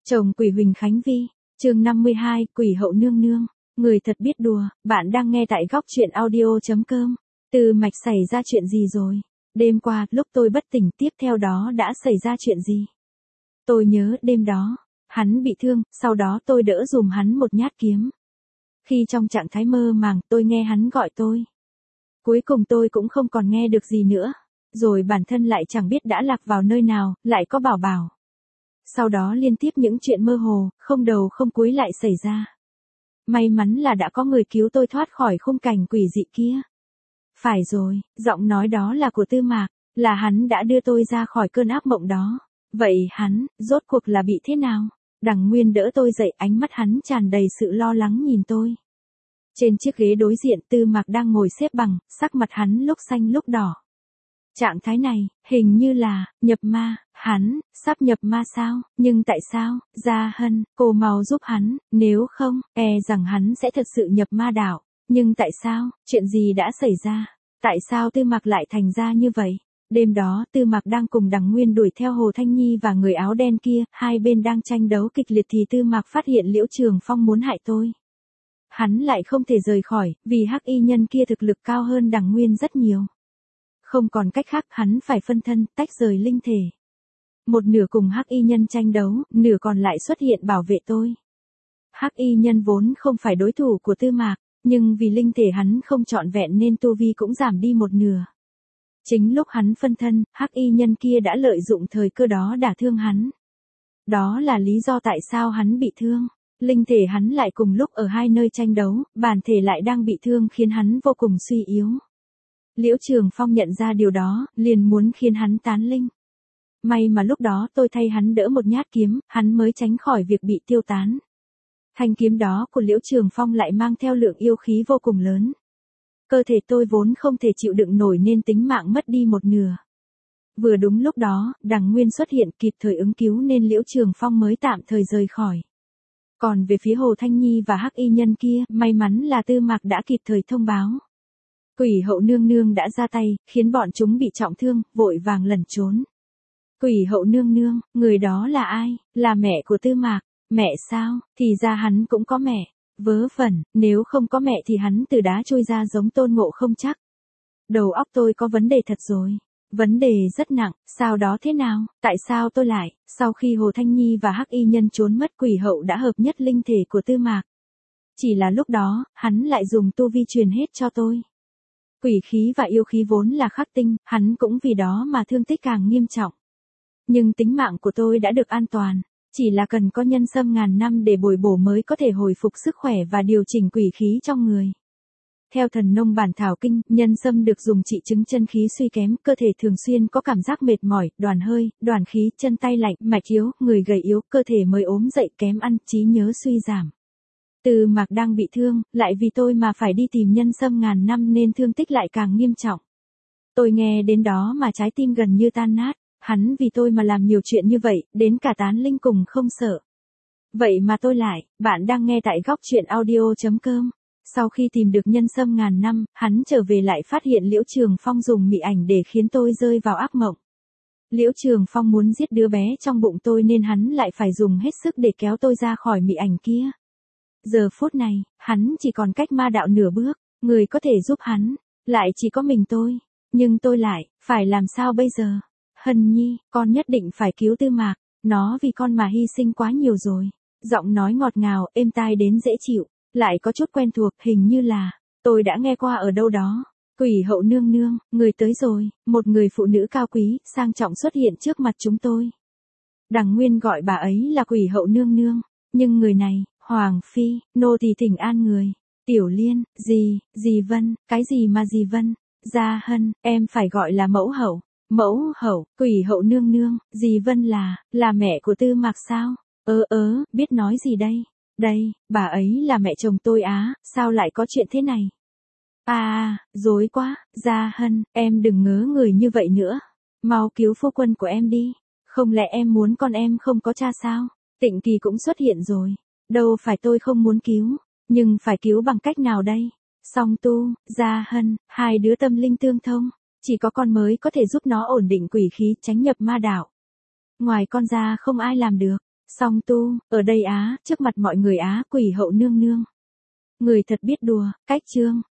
Chồng quỷ Huỳnh Khánh Vi, chương 52, quỷ hậu nương nương. Người thật biết đùa, bạn đang nghe tại góc chuyện audio.com. Từ Mạch xảy ra chuyện gì rồi? Đêm qua, lúc tôi bất tỉnh tiếp theo đó đã xảy ra chuyện gì? Tôi nhớ đêm đó, hắn bị thương, sau đó tôi đỡ dùm hắn một nhát kiếm. Khi trong trạng thái mơ màng, tôi nghe hắn gọi tôi. Cuối cùng tôi cũng không còn nghe được gì nữa. Rồi bản thân lại chẳng biết đã lạc vào nơi nào, lại có bảo bảo. Sau đó liên tiếp những chuyện mơ hồ, không đầu không cuối lại xảy ra. May mắn là đã có người cứu tôi thoát khỏi khung cảnh quỷ dị kia. Phải rồi, giọng nói đó là của Tư Mạc, là hắn đã đưa tôi ra khỏi cơn ác mộng đó. Vậy hắn, rốt cuộc là bị thế nào? Đằng Nguyên đỡ tôi dậy, ánh mắt hắn tràn đầy sự lo lắng nhìn tôi. Trên chiếc ghế đối diện, Tư Mạc đang ngồi xếp bằng, sắc mặt hắn lúc xanh lúc đỏ. Trạng thái này, hình như là, nhập ma, hắn, sắp nhập ma sao, nhưng tại sao, Gia Hân, cô mau giúp hắn, nếu không, rằng hắn sẽ thật sự nhập ma đạo, nhưng tại sao, chuyện gì đã xảy ra, tại sao Tư Mạc lại thành ra như vậy? Đêm đó, Tư Mạc đang cùng Đằng Nguyên đuổi theo Hồ Thanh Nhi và người áo đen kia, hai bên đang tranh đấu kịch liệt thì Tư Mạc phát hiện Liễu Trường Phong muốn hại tôi. Hắn lại không thể rời khỏi, vì hắc y nhân kia thực lực cao hơn Đằng Nguyên rất nhiều. Không còn cách khác, hắn phải phân thân, tách rời linh thể. Một nửa cùng hắc y nhân tranh đấu, nửa còn lại xuất hiện bảo vệ tôi. Hắc y nhân vốn không phải đối thủ của Tư Mạc, nhưng vì linh thể hắn không trọn vẹn nên tu vi cũng giảm đi một nửa. Chính lúc hắn phân thân, hắc y nhân kia đã lợi dụng thời cơ đó đả thương hắn. Đó là lý do tại sao hắn bị thương. Linh thể hắn lại cùng lúc ở hai nơi tranh đấu, bản thể lại đang bị thương khiến hắn vô cùng suy yếu. Liễu Trường Phong nhận ra điều đó, liền muốn khiến hắn tán linh. May mà lúc đó tôi thay hắn đỡ một nhát kiếm, hắn mới tránh khỏi việc bị tiêu tán. Thanh kiếm đó của Liễu Trường Phong lại mang theo lượng yêu khí vô cùng lớn. Cơ thể tôi vốn không thể chịu đựng nổi nên tính mạng mất đi một nửa. Vừa đúng lúc đó, Đằng Nguyên xuất hiện kịp thời ứng cứu nên Liễu Trường Phong mới tạm thời rời khỏi. Còn về phía Hồ Thanh Nhi và hắc y nhân kia, may mắn là Tư Mạc đã kịp thời thông báo. Quỷ hậu nương nương đã ra tay, khiến bọn chúng bị trọng thương, vội vàng lẩn trốn. Quỷ hậu nương nương, người đó là ai? Là mẹ của Tư Mạc. Mẹ sao? Thì ra hắn cũng có mẹ. Vớ vẩn, nếu không có mẹ thì hắn từ đá trôi ra giống Tôn Ngộ Không chắc. Đầu óc tôi có vấn đề thật rồi. Vấn đề rất nặng, sao đó thế nào? Tại sao tôi lại? Sau khi Hồ Thanh Nhi và hắc y nhân trốn mất, quỷ hậu đã hợp nhất linh thể của Tư Mạc. Chỉ là lúc đó, hắn lại dùng tu vi truyền hết cho tôi. Quỷ khí và yêu khí vốn là khắc tinh, hắn cũng vì đó mà thương tích càng nghiêm trọng. Nhưng tính mạng của tôi đã được an toàn, chỉ là cần có nhân sâm ngàn năm để bồi bổ mới có thể hồi phục sức khỏe và điều chỉnh quỷ khí trong người. Theo thần nông bản thảo kinh, nhân sâm được dùng trị chứng chân khí suy kém, cơ thể thường xuyên có cảm giác mệt mỏi, đoàn hơi, đoàn khí, chân tay lạnh, mạch yếu, người gầy yếu, cơ thể mới ốm dậy, kém ăn, trí nhớ suy giảm. Tư Mạc đang bị thương, lại vì tôi mà phải đi tìm nhân sâm ngàn năm nên thương tích lại càng nghiêm trọng. Tôi nghe đến đó mà trái tim gần như tan nát, hắn vì tôi mà làm nhiều chuyện như vậy, đến cả tán linh cùng không sợ. Vậy mà tôi lại, bạn đang nghe tại góc chuyện audio.com. Sau khi tìm được nhân sâm ngàn năm, hắn trở về lại phát hiện Liễu Trường Phong dùng mị ảnh để khiến tôi rơi vào ác mộng. Liễu Trường Phong muốn giết đứa bé trong bụng tôi nên hắn lại phải dùng hết sức để kéo tôi ra khỏi mị ảnh kia. Giờ phút này, hắn chỉ còn cách ma đạo nửa bước, người có thể giúp hắn, lại chỉ có mình tôi. Nhưng tôi lại, phải làm sao bây giờ? Hân Nhi, con nhất định phải cứu Tư Mạc, nó vì con mà hy sinh quá nhiều rồi. Giọng nói ngọt ngào, êm tai đến dễ chịu, lại có chút quen thuộc, hình như là, tôi đã nghe qua ở đâu đó. Quỷ hậu nương nương, người tới rồi, một người phụ nữ cao quý, sang trọng xuất hiện trước mặt chúng tôi. Đằng Nguyên gọi bà ấy là quỷ hậu nương nương, nhưng người này, Hoàng Phi, nô tỳ thỉnh an người. Tiểu Liên, dì Vân, cái gì mà dì Vân? Gia Hân, em phải gọi là mẫu hậu. Mẫu hậu, quỷ hậu nương nương, dì Vân là mẹ của Tư Mạc sao? Biết nói gì đây? Đây, bà ấy là mẹ chồng tôi á, sao lại có chuyện thế này? Dối quá, Gia Hân, em đừng ngớ người như vậy nữa. Mau cứu phu quân của em đi. Không lẽ em muốn con em không có cha sao? Tịnh Kỳ cũng xuất hiện rồi. Đâu phải tôi không muốn cứu, nhưng phải cứu bằng cách nào đây? Song tu, Gia Hân, hai đứa tâm linh tương thông, chỉ có con mới có thể giúp nó ổn định quỷ khí, tránh nhập ma đạo. Ngoài con ra không ai làm được. Song tu, ở đây á, trước mặt mọi người á, quỷ hậu nương nương. Người thật biết đùa, cách chương.